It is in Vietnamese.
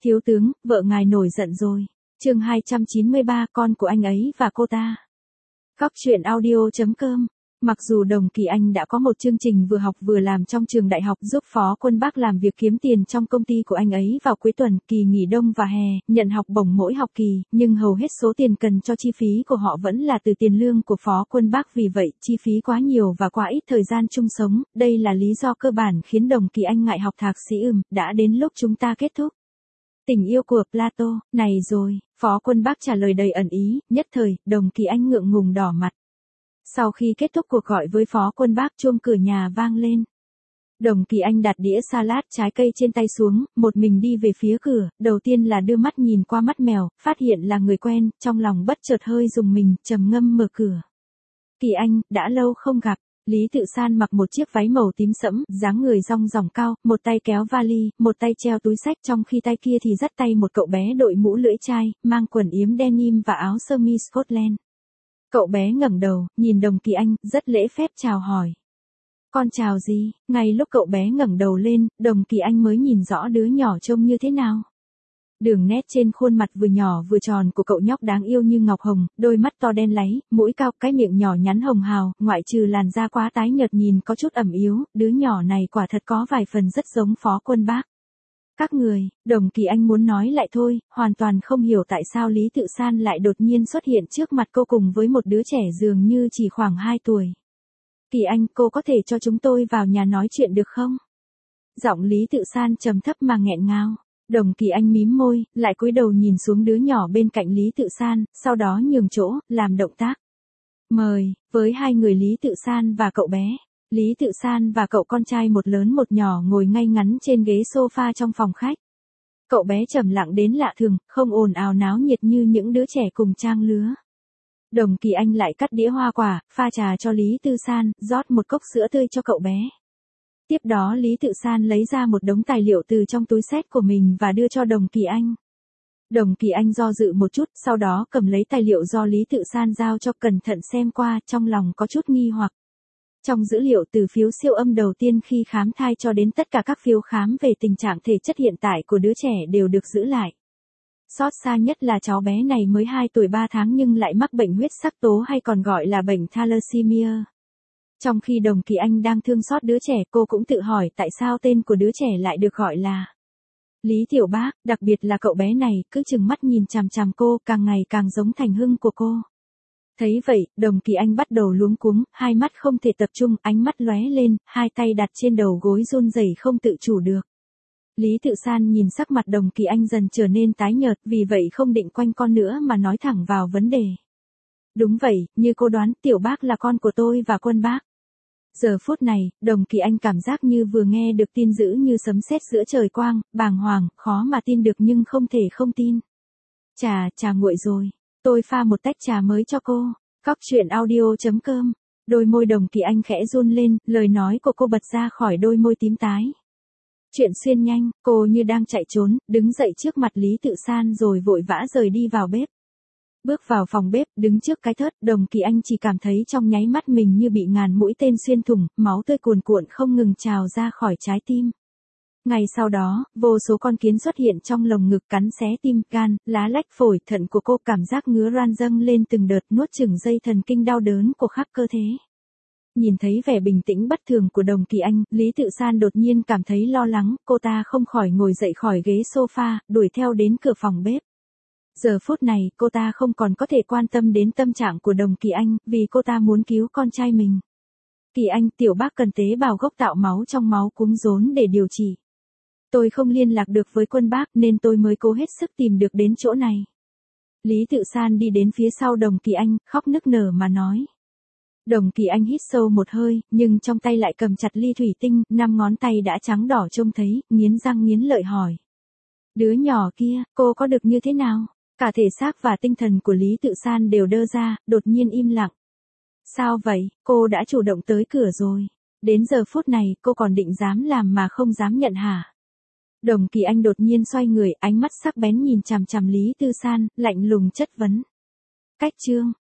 Thiếu tướng, vợ ngài nổi giận rồi. Chương 293, con của anh ấy và cô ta. Góc truyện audio.com. Mặc dù Đồng Kỳ Anh đã có một chương trình vừa học vừa làm trong trường đại học giúp Phó Quân Bác làm việc kiếm tiền trong công ty của anh ấy vào cuối tuần, kỳ nghỉ đông và hè, nhận học bổng mỗi học kỳ, nhưng hầu hết số tiền cần cho chi phí của họ vẫn là từ tiền lương của Phó Quân Bác, vì vậy, chi phí quá nhiều và quá ít thời gian chung sống, đây là lý do cơ bản khiến Đồng Kỳ Anh ngại học thạc sĩ. Đã đến lúc chúng ta kết thúc. Tình yêu của Plato, này rồi, Phó Quân Bác trả lời đầy ẩn ý, nhất thời, Đồng Kỳ Anh ngượng ngùng đỏ mặt. Sau khi kết thúc cuộc gọi với Phó Quân Bác, chuông cửa nhà vang lên. Đồng Kỳ Anh đặt đĩa salad trái cây trên tay xuống, một mình đi về phía cửa, đầu tiên là đưa mắt nhìn qua mắt mèo, phát hiện là người quen, trong lòng bất chợt hơi rùng mình, trầm ngâm mở cửa. Kỳ Anh, đã lâu không gặp. Lý Tự San mặc một chiếc váy màu tím sẫm, dáng người rong ròng cao, một tay kéo vali, một tay treo túi xách, trong khi tay kia thì dắt tay một cậu bé đội mũ lưỡi chai, mang quần yếm denim và áo sơ mi Scotland. Cậu bé ngẩng đầu, nhìn Đồng Kỳ Anh, rất lễ phép chào hỏi. Con chào gì? Ngay lúc cậu bé ngẩng đầu lên, Đồng Kỳ Anh mới nhìn rõ đứa nhỏ trông như thế nào. Đường nét trên khuôn mặt vừa nhỏ vừa tròn của cậu nhóc đáng yêu như ngọc hồng, đôi mắt to đen láy, mũi cao, cái miệng nhỏ nhắn hồng hào, ngoại trừ làn da quá tái nhợt nhìn có chút ẩm yếu, đứa nhỏ này quả thật có vài phần rất giống Phó Quân Bác. Các người, Đồng Kỳ Anh muốn nói lại thôi, hoàn toàn không hiểu tại sao Lý Tự San lại đột nhiên xuất hiện trước mặt cô cùng với một đứa trẻ dường như chỉ khoảng 2 tuổi. Kỳ Anh, cô có thể cho chúng tôi vào nhà nói chuyện được không? Giọng Lý Tự San trầm thấp mà nghẹn ngào. Đồng Kỳ Anh mím môi, lại cúi đầu nhìn xuống đứa nhỏ bên cạnh Lý Tự San, sau đó nhường chỗ, làm động tác. Mời, với hai người Lý Tự San và cậu bé. Lý Tự San và cậu con trai một lớn một nhỏ ngồi ngay ngắn trên ghế sofa trong phòng khách. Cậu bé trầm lặng đến lạ thường, không ồn ào náo nhiệt như những đứa trẻ cùng trang lứa. Đồng Kỳ Anh lại cắt đĩa hoa quả, pha trà cho Lý Tự San, rót một cốc sữa tươi cho cậu bé. Tiếp đó Lý Tự San lấy ra một đống tài liệu từ trong túi xách của mình và đưa cho Đồng Kỳ Anh. Đồng Kỳ Anh do dự một chút, sau đó cầm lấy tài liệu do Lý Tự San giao cho, cẩn thận xem qua, trong lòng có chút nghi hoặc. Trong dữ liệu từ phiếu siêu âm đầu tiên khi khám thai cho đến tất cả các phiếu khám về tình trạng thể chất hiện tại của đứa trẻ đều được giữ lại. Xót xa nhất là cháu bé này mới 2 tuổi 3 tháng nhưng lại mắc bệnh huyết sắc tố hay còn gọi là bệnh thalassemia. Trong khi Đồng Kỳ Anh đang thương xót đứa trẻ, cô cũng tự hỏi tại sao tên của đứa trẻ lại được gọi là Lý Tiểu Bác, đặc biệt là cậu bé này, cứ trừng mắt nhìn chằm chằm cô, càng ngày càng giống Thành Hưng của cô. Thấy vậy, Đồng Kỳ Anh bắt đầu luống cuống, hai mắt không thể tập trung, ánh mắt lóe lên, hai tay đặt trên đầu gối run rẩy không tự chủ được. Lý Tự San nhìn sắc mặt Đồng Kỳ Anh dần trở nên tái nhợt, vì vậy không định quanh con nữa mà nói thẳng vào vấn đề. Đúng vậy, như cô đoán, Tiểu Bác là con của tôi và Quân Bác. Giờ phút này, Đồng Kỳ Anh cảm giác như vừa nghe được tin dữ như sấm sét giữa trời quang, bàng hoàng, khó mà tin được nhưng không thể không tin. Trà nguội rồi. Tôi pha một tách trà mới cho cô. Góc truyện audio.com. Đôi môi Đồng Kỳ Anh khẽ run lên, lời nói của cô bật ra khỏi đôi môi tím tái. Chuyện xuyên nhanh, cô như đang chạy trốn, đứng dậy trước mặt Lý Tự San rồi vội vã rời đi vào bếp. Bước vào phòng bếp, đứng trước cái thớt, Đồng Kỳ Anh chỉ cảm thấy trong nháy mắt mình như bị ngàn mũi tên xuyên thủng, máu tươi cuồn cuộn không ngừng trào ra khỏi trái tim. Ngay sau đó, vô số con kiến xuất hiện trong lồng ngực cắn xé tim, gan, lá lách phổi, thận của cô, cảm giác ngứa ran dâng lên từng đợt, nuốt chửng dây thần kinh đau đớn của khắp cơ thể. Nhìn thấy vẻ bình tĩnh bất thường của Đồng Kỳ Anh, Lý Tự San đột nhiên cảm thấy lo lắng, cô ta không khỏi ngồi dậy khỏi ghế sofa, đuổi theo đến cửa phòng bếp. Giờ phút này, cô ta không còn có thể quan tâm đến tâm trạng của Đồng Kỳ Anh, vì cô ta muốn cứu con trai mình. Kỳ Anh, Tiểu Bác cần tế bào gốc tạo máu trong máu cúm rốn để điều trị. Tôi không liên lạc được với Quân Bác nên tôi mới cố hết sức tìm được đến chỗ này. Lý Tự San đi đến phía sau Đồng Kỳ Anh, khóc nức nở mà nói. Đồng Kỳ Anh hít sâu một hơi, nhưng trong tay lại cầm chặt ly thủy tinh, 5 ngón tay đã trắng đỏ trông thấy, nghiến răng nghiến lợi hỏi. Đứa nhỏ kia, cô có được như thế nào? Cả thể xác và tinh thần của Lý Tự San đều đơ ra, đột nhiên im lặng. Sao vậy, cô đã chủ động tới cửa rồi. Đến giờ phút này, cô còn định dám làm mà không dám nhận hả? Đồng Kỳ Anh đột nhiên xoay người, ánh mắt sắc bén nhìn chằm chằm Lý Tự San, lạnh lùng chất vấn. Cách chương,